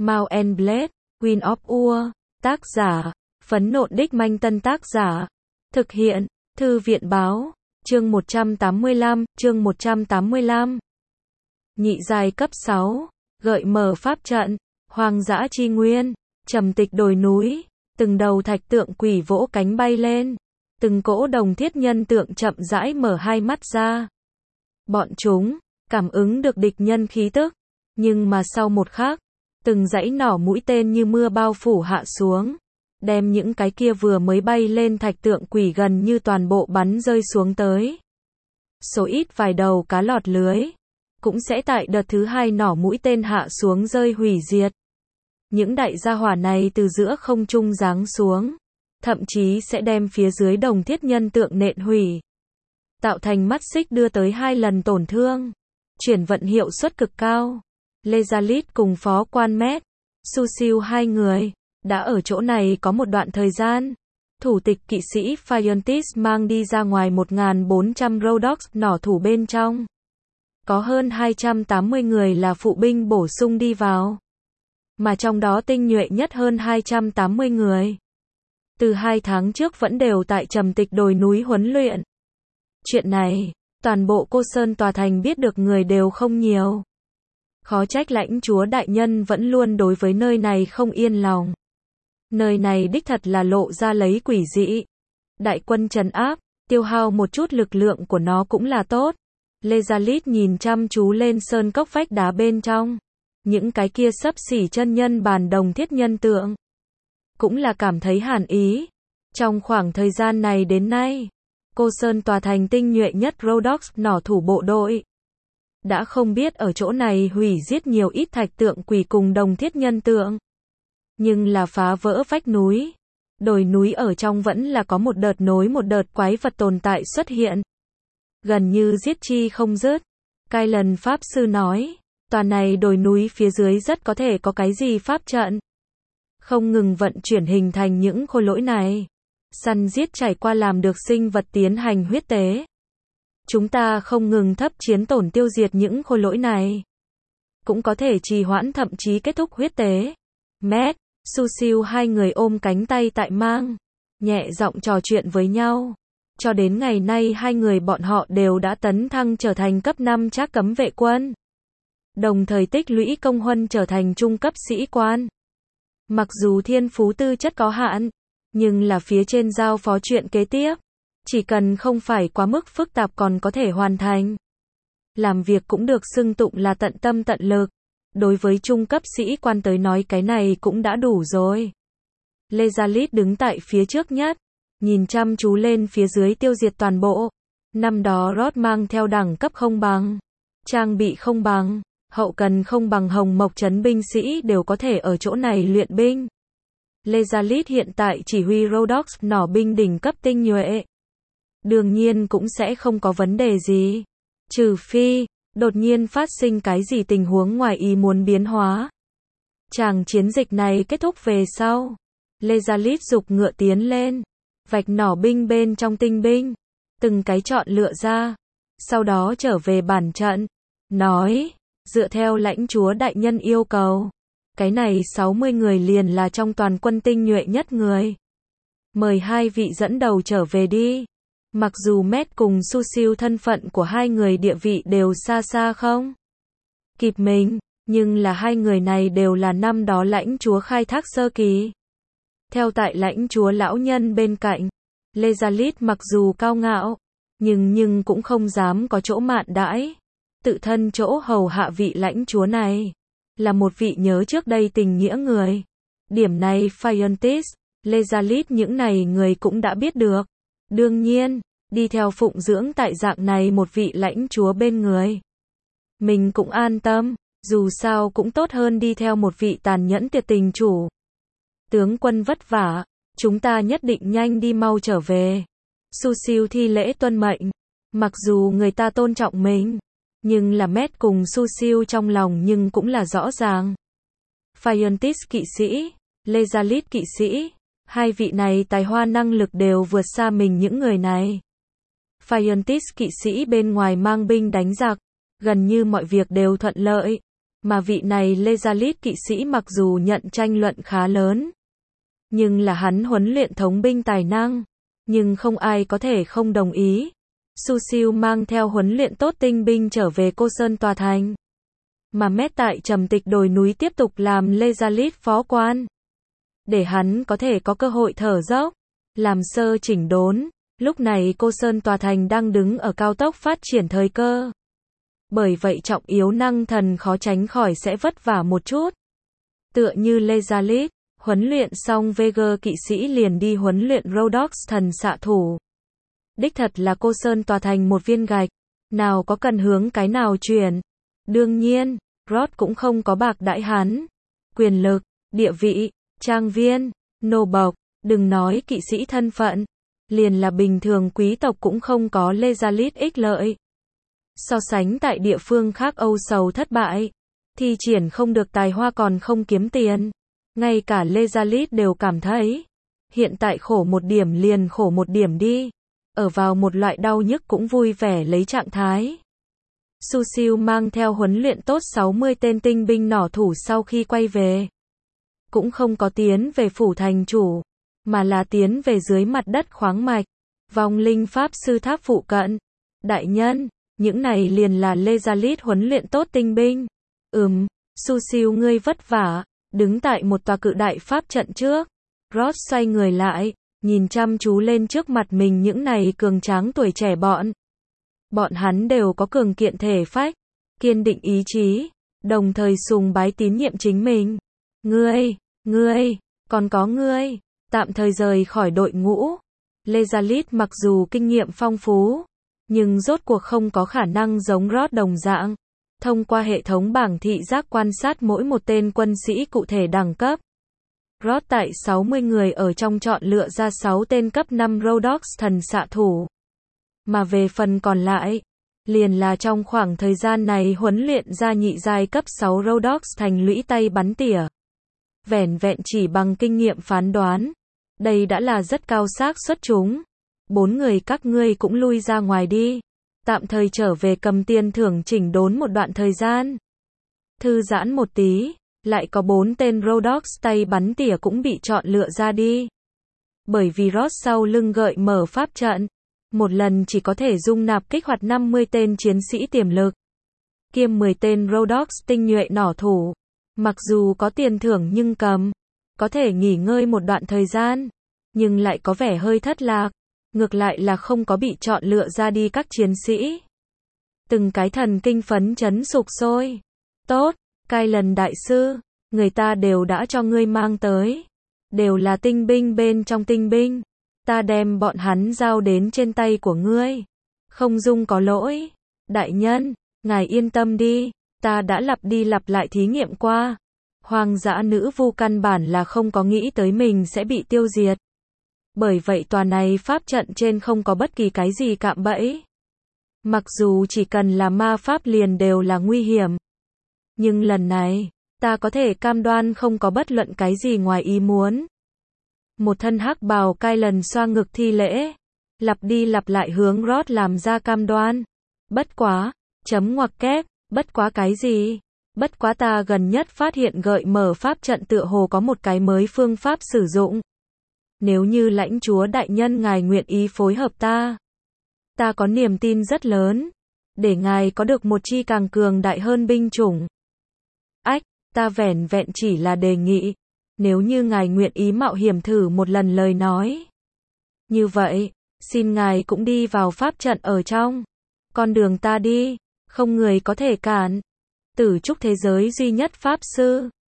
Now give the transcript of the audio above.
Mount and Blade, Queen of War, tác giả, Phấn Nộn Đích Manh Tân tác giả, thực hiện, Thư viện báo, chương 185. Nhị giai cấp 6, gợi mở pháp trận, hoang dã chi nguyên, trầm tịch đồi núi, từng đầu thạch tượng quỷ vỗ cánh bay lên, từng cỗ đồng thiết nhân tượng chậm rãi mở hai mắt ra. Bọn chúng cảm ứng được địch nhân khí tức, nhưng mà sau một khắc, từng dãy nỏ mũi tên như mưa bao phủ hạ xuống, đem những cái kia vừa mới bay lên thạch tượng quỷ gần như toàn bộ bắn rơi xuống tới. Số ít vài đầu cá lọt lưới, cũng sẽ tại đợt thứ hai nỏ mũi tên hạ xuống rơi hủy diệt. Những đại gia hỏa này từ giữa không trung giáng xuống, thậm chí sẽ đem phía dưới đồng thiết nhân tượng nện hủy, tạo thành mắt xích đưa tới 2 lần tổn thương. Chuyển vận hiệu suất cực cao. Lezalit cùng phó quan Met, Su Siu hai người, đã ở chỗ này có một đoạn thời gian. Thủ tịch kỵ sĩ Fiontis mang đi ra ngoài 1.400 Rhodox nỏ thủ bên trong. Có hơn 280 người là phụ binh bổ sung đi vào. Mà trong đó tinh nhuệ nhất hơn 280 người. Từ 2 tháng trước vẫn đều tại trầm tịch đồi núi huấn luyện. Chuyện này, toàn bộ Cô Sơn tòa thành biết được người đều không nhiều. Khó trách lãnh chúa đại nhân vẫn luôn đối với nơi này không yên lòng. Nơi này đích thật là lộ ra lấy quỷ dị. Đại quân trấn áp, tiêu hao một chút lực lượng của nó cũng là tốt. Lezalit nhìn chăm chú lên sơn cốc vách đá bên trong. Những cái kia xấp xỉ chân nhân bàn đồng thiết nhân tượng. Cũng là cảm thấy hàn ý. Trong khoảng thời gian này đến nay, Cô Sơn tòa thành tinh nhuệ nhất Rhodox nỏ thủ bộ đội đã không biết ở chỗ này hủy giết nhiều ít thạch tượng quỷ cùng đồng thiết nhân tượng. Nhưng là phá vỡ vách núi, đồi núi ở trong vẫn là có một đợt nối một đợt quái vật tồn tại xuất hiện. Gần như giết chi không dứt. Kylan Pháp Sư nói, tòa này đồi núi phía dưới rất có thể có cái gì pháp trận. Không ngừng vận chuyển hình thành những khối lỗi này. Săn giết trải qua làm được sinh vật tiến hành huyết tế. Chúng ta không ngừng thấp chiến tổn tiêu diệt những khối lỗi này. Cũng có thể trì hoãn thậm chí kết thúc huyết tế. Matt, Su Siu hai người ôm cánh tay tại mang, nhẹ giọng trò chuyện với nhau. Cho đến ngày nay hai người bọn họ đều đã tấn thăng trở thành cấp 5 trác cấm vệ quân. Đồng thời tích lũy công huân trở thành trung cấp sĩ quan. Mặc dù thiên phú tư chất có hạn, nhưng là phía trên giao phó chuyện kế tiếp. Chỉ cần không phải quá mức phức tạp còn có thể hoàn thành. Làm việc cũng được xưng tụng là tận tâm tận lực. Đối với trung cấp sĩ quan tới nói cái này cũng đã đủ rồi. Lezalit đứng tại phía trước nhất, nhìn chăm chú lên phía dưới tiêu diệt toàn bộ. Năm đó Rod mang theo đẳng cấp không bằng, trang bị không bằng, hậu cần không bằng Hồng Mộc trấn binh sĩ đều có thể ở chỗ này luyện binh. Lezalit hiện tại chỉ huy Rhodox nỏ binh đỉnh cấp tinh nhuệ. Đương nhiên cũng sẽ không có vấn đề gì. Trừ phi, đột nhiên phát sinh cái gì tình huống ngoài ý muốn biến hóa. Chàng chiến dịch này kết thúc về sau. Lezalit giục ngựa tiến lên. Vạch nỏ binh bên trong tinh binh. Từng cái chọn lựa ra. Sau đó trở về bản trận. Nói, dựa theo lãnh chúa đại nhân yêu cầu. Cái này 60 người liền là trong toàn quân tinh nhuệ nhất người. Mời hai vị dẫn đầu trở về đi. Mặc dù Matt cùng Su Siu thân phận của hai người địa vị đều xa xa không kịp mình, nhưng là hai người này đều là năm đó lãnh chúa khai thác sơ kỳ. Theo tại lãnh chúa lão nhân bên cạnh, Lezalit mặc dù cao ngạo, nhưng cũng không dám có chỗ mạn đãi. Tự thân chỗ hầu hạ vị lãnh chúa này, là một vị nhớ trước đây tình nghĩa người. Điểm này Fiontis, Lezalit những này người cũng đã biết được. Đương nhiên, đi theo phụng dưỡng tại dạng này một vị lãnh chúa bên người. Mình cũng an tâm, dù sao cũng tốt hơn đi theo một vị tàn nhẫn tuyệt tình chủ. Tướng quân vất vả, chúng ta nhất định nhanh đi mau trở về. Su Siu thi lễ tuân mệnh. Mặc dù người ta tôn trọng mình, nhưng là Matt cùng Su Siu trong lòng nhưng cũng là rõ ràng. Fiontis kỵ sĩ, Lezalit kỵ sĩ. Hai vị này tài hoa năng lực đều vượt xa mình những người này. Fiontis kỵ sĩ bên ngoài mang binh đánh giặc, gần như mọi việc đều thuận lợi. Mà vị này Lezalit kỵ sĩ mặc dù nhận tranh luận khá lớn, nhưng là hắn huấn luyện thống binh tài năng, nhưng không ai có thể không đồng ý. Su Siêu mang theo huấn luyện tốt tinh binh trở về Cô Sơn tòa thành. Mà Mét tại Trầm Tịch đồi núi tiếp tục làm Lezalit phó quan, để hắn có thể có cơ hội thở dốc, làm sơ chỉnh đốn. Lúc này Cô Sơn tòa thành đang đứng ở cao tốc phát triển thời cơ. Bởi vậy trọng yếu năng thần khó tránh khỏi sẽ vất vả một chút. Tựa như Lezalit, huấn luyện xong Vega kỵ sĩ liền đi huấn luyện Rhodox thần xạ thủ. Đích thật là Cô Sơn tòa thành một viên gạch, nào có cần hướng cái nào chuyển. Đương nhiên, Rod cũng không có bạc đãi hắn. Quyền lực, địa vị, trang viên, nô bộc, đừng nói kỵ sĩ thân phận, liền là bình thường quý tộc cũng không có Lezalit ích lợi. So sánh tại địa phương khác âu sầu thất bại, thi triển không được tài hoa còn không kiếm tiền. Ngay cả Lezalit đều cảm thấy, hiện tại khổ một điểm liền khổ một điểm đi. Ở vào một loại đau nhức cũng vui vẻ lấy trạng thái. Su Siêu mang theo huấn luyện tốt 60 tên tinh binh nỏ thủ sau khi quay về. Cũng không có tiến về phủ thành chủ, mà là tiến về dưới mặt đất khoáng mạch, vong linh pháp sư tháp phụ cận. Đại nhân, những này liền là Lezalit huấn luyện tốt tinh binh. Su Siêu ngươi vất vả, đứng tại một tòa cự đại pháp trận trước. Rod xoay người lại, nhìn chăm chú lên trước mặt mình những này cường tráng tuổi trẻ bọn. Bọn hắn đều có cường kiện thể phách, kiên định ý chí, đồng thời sùng bái tín nhiệm chính mình. Ngươi, còn có ngươi, tạm thời rời khỏi đội ngũ. Lezalit mặc dù kinh nghiệm phong phú, nhưng rốt cuộc không có khả năng giống Rod đồng dạng, thông qua hệ thống bảng thị giác quan sát mỗi một tên quân sĩ cụ thể đẳng cấp. Rod tại 60 người ở trong chọn lựa ra 6 tên cấp 5 Rhodox thần xạ thủ. Mà về phần còn lại, liền là trong khoảng thời gian này huấn luyện ra nhị giai cấp 6 Rhodox thành lũy tay bắn tỉa. Vẻn vẹn chỉ bằng kinh nghiệm phán đoán, đây đã là rất cao xác suất trúng. 4 người các ngươi cũng lui ra ngoài đi, tạm thời trở về cầm tiền thưởng chỉnh đốn một đoạn thời gian. Thư giãn một tí, lại có 4 tên Rhodox tay bắn tỉa cũng bị chọn lựa ra đi. Bởi vì Rod sau lưng gợi mở pháp trận, một lần chỉ có thể dung nạp kích hoạt 50 tên chiến sĩ tiềm lực, kiêm 10 tên Rhodox tinh nhuệ nỏ thủ. Mặc dù có tiền thưởng nhưng có thể nghỉ ngơi một đoạn thời gian, nhưng lại có vẻ hơi thất lạc. Ngược lại là không có bị chọn lựa ra đi các chiến sĩ. Từng cái thần kinh phấn chấn sục sôi. Tốt, Kylan đại sư, người ta đều đã cho ngươi mang tới. Đều là tinh binh bên trong tinh binh. Ta đem bọn hắn giao đến trên tay của ngươi. Không dung có lỗi. Đại nhân, ngài yên tâm đi, ta đã lặp đi lặp lại thí nghiệm qua. Hoang dã nữ vu căn bản là không có nghĩ tới mình sẽ bị tiêu diệt. Bởi vậy tòa này pháp trận trên không có bất kỳ cái gì cạm bẫy. Mặc dù chỉ cần là ma pháp liền đều là nguy hiểm. Nhưng lần này, ta có thể cam đoan không có bất luận cái gì ngoài ý muốn. Một thân hắc bào Kylan xoa ngực thi lễ, lặp đi lặp lại hướng Rod làm ra cam đoan. Bất quá, chấm ngoặc kép, bất quá cái gì? Bất quá ta gần nhất phát hiện gợi mở pháp trận tựa hồ có một cái mới phương pháp sử dụng. Nếu như lãnh chúa đại nhân ngài nguyện ý phối hợp ta có niềm tin rất lớn, để ngài có được một chi càng cường đại hơn binh chủng. Ta vẻn vẹn chỉ là đề nghị, nếu như ngài nguyện ý mạo hiểm thử một lần lời nói. Như vậy, xin ngài cũng đi vào pháp trận ở trong. Con đường ta đi, không người có thể cản. Tử trúc thế giới duy nhất pháp sư.